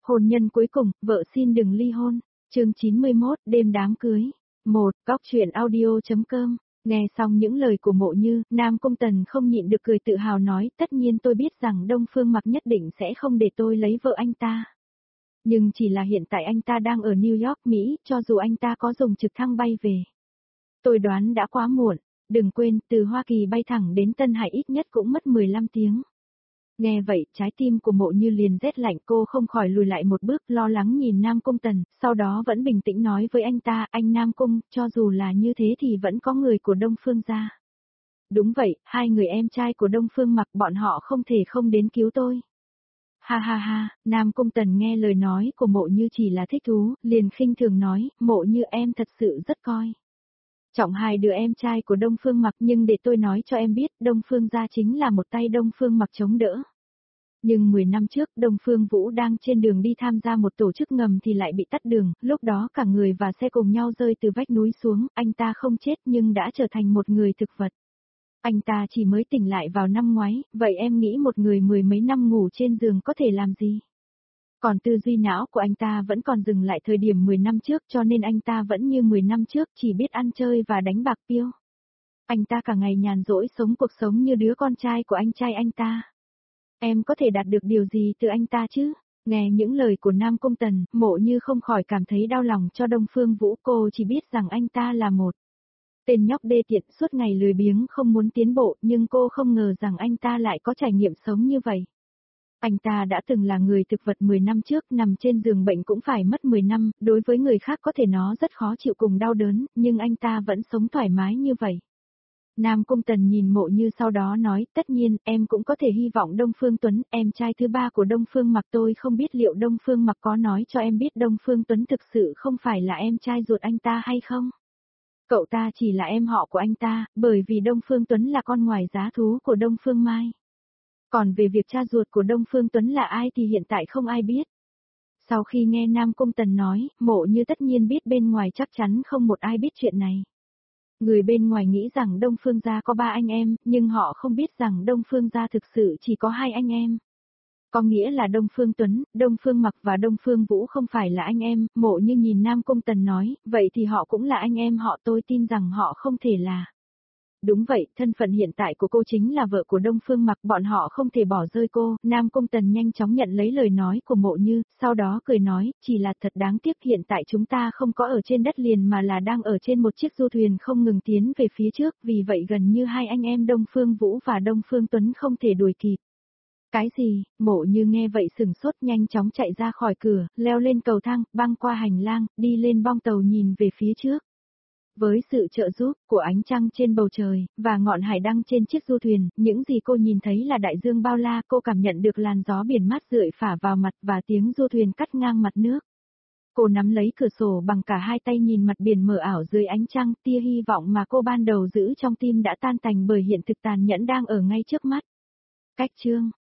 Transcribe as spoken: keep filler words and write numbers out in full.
Hôn nhân cuối cùng, vợ xin đừng ly hôn. Chương chín mươi mốt, đêm đám cưới. một. Góc truyện audio.com. Nghe xong những lời của Mộ Như, Nam Cung Tần không nhịn được cười tự hào nói, tất nhiên tôi biết rằng Đông Phương Mặc nhất định sẽ không để tôi lấy vợ anh ta. Nhưng chỉ là hiện tại anh ta đang ở New York, Mỹ, cho dù anh ta có dùng trực thăng bay về. Tôi đoán đã quá muộn, đừng quên, từ Hoa Kỳ bay thẳng đến Tân Hải ít nhất cũng mất mười lăm tiếng. Nghe vậy, trái tim của Mộ Như liền rét lạnh, cô không khỏi lùi lại một bước, lo lắng nhìn Nam Cung Tần, sau đó vẫn bình tĩnh nói với anh ta, anh Nam Cung, cho dù là như thế thì vẫn có người của Đông Phương gia. Đúng vậy, hai người em trai của Đông Phương Mặc, bọn họ không thể không đến cứu tôi. Ha ha ha, Nam Cung Tần nghe lời nói của Mộ Như chỉ là thích thú, liền khinh thường nói, Mộ Như em thật sự rất coi trọng hai đứa em trai của Đông Phương Mặc, nhưng để tôi nói cho em biết, Đông Phương gia chính là một tay Đông Phương Mặc chống đỡ. Nhưng mười năm trước, Đông Phương Vũ đang trên đường đi tham gia một tổ chức ngầm thì lại bị tắt đường, lúc đó cả người và xe cùng nhau rơi từ vách núi xuống, anh ta không chết nhưng đã trở thành một người thực vật. Anh ta chỉ mới tỉnh lại vào năm ngoái, vậy em nghĩ một người mười mấy năm ngủ trên giường có thể làm gì? Còn tư duy não của anh ta vẫn còn dừng lại thời điểm mười năm trước, cho nên anh ta vẫn như mười năm trước, chỉ biết ăn chơi và đánh bạc piêu. Anh ta cả ngày nhàn rỗi sống cuộc sống như đứa con trai của anh trai anh ta. Em có thể đạt được điều gì từ anh ta chứ? Nghe những lời của Nam Cung Tần, Mộ Như không khỏi cảm thấy đau lòng cho Đông Phương Vũ, cô chỉ biết rằng anh ta là một tên nhóc đê tiện suốt ngày lười biếng không muốn tiến bộ, nhưng cô không ngờ rằng anh ta lại có trải nghiệm sống như vậy. Anh ta đã từng là người thực vật mười năm trước, nằm trên giường bệnh cũng phải mất mười năm, đối với người khác có thể nó rất khó chịu cùng đau đớn, nhưng anh ta vẫn sống thoải mái như vậy. Nam Cung Tần nhìn Mộ Như sau đó nói, tất nhiên, em cũng có thể hy vọng Đông Phương Tuấn, em trai thứ ba của Đông Phương Mặc, tôi không biết liệu Đông Phương Mặc có nói cho em biết Đông Phương Tuấn thực sự không phải là em trai ruột anh ta hay không? Cậu ta chỉ là em họ của anh ta, bởi vì Đông Phương Tuấn là con ngoài giá thú của Đông Phương Mai. Còn về việc cha ruột của Đông Phương Tuấn là ai thì hiện tại không ai biết. Sau khi nghe Nam Cung Tần nói, Mộ Như tất nhiên biết bên ngoài chắc chắn không một ai biết chuyện này. Người bên ngoài nghĩ rằng Đông Phương gia có ba anh em, nhưng họ không biết rằng Đông Phương gia thực sự chỉ có hai anh em. Có nghĩa là Đông Phương Tuấn, Đông Phương Mặc và Đông Phương Vũ không phải là anh em. Mộ Như nhìn Nam Cung Tần nói, vậy thì họ cũng là anh em họ, tôi tin rằng họ không thể là. Đúng vậy, thân phận hiện tại của cô chính là vợ của Đông Phương Mặc, bọn họ không thể bỏ rơi cô. Nam Cung Tần nhanh chóng nhận lấy lời nói của Mộ Như, sau đó cười nói, chỉ là thật đáng tiếc hiện tại chúng ta không có ở trên đất liền mà là đang ở trên một chiếc du thuyền không ngừng tiến về phía trước, vì vậy gần như hai anh em Đông Phương Vũ và Đông Phương Tuấn không thể đuổi kịp. Cái gì? Mộ Như nghe vậy sừng sốt, nhanh chóng chạy ra khỏi cửa, leo lên cầu thang, băng qua hành lang, đi lên bong tàu nhìn về phía trước. Với sự trợ giúp của ánh trăng trên bầu trời, và ngọn hải đăng trên chiếc du thuyền, những gì cô nhìn thấy là đại dương bao la, cô cảm nhận được làn gió biển mát rượi phả vào mặt và tiếng du thuyền cắt ngang mặt nước. Cô nắm lấy cửa sổ bằng cả hai tay nhìn mặt biển mờ ảo dưới ánh trăng, tia hy vọng mà cô ban đầu giữ trong tim đã tan tành bởi hiện thực tàn nhẫn đang ở ngay trước mắt. Cách chương